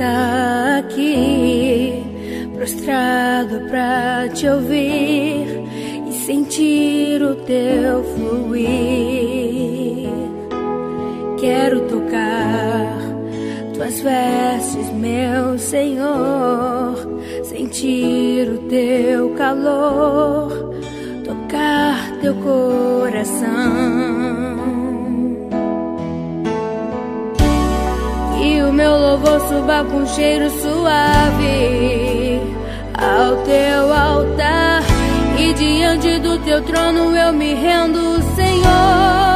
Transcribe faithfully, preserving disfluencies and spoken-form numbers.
estar aqui, prostrado pra te ouvir e sentir o teu fluir. Quero tocar tuas vestes, meu Senhor, sentir o teu calor, tocar teu coração. Que o meu louvor suba com cheiro suave ao teu altar, e diante do teu trono eu me rendo, Senhor.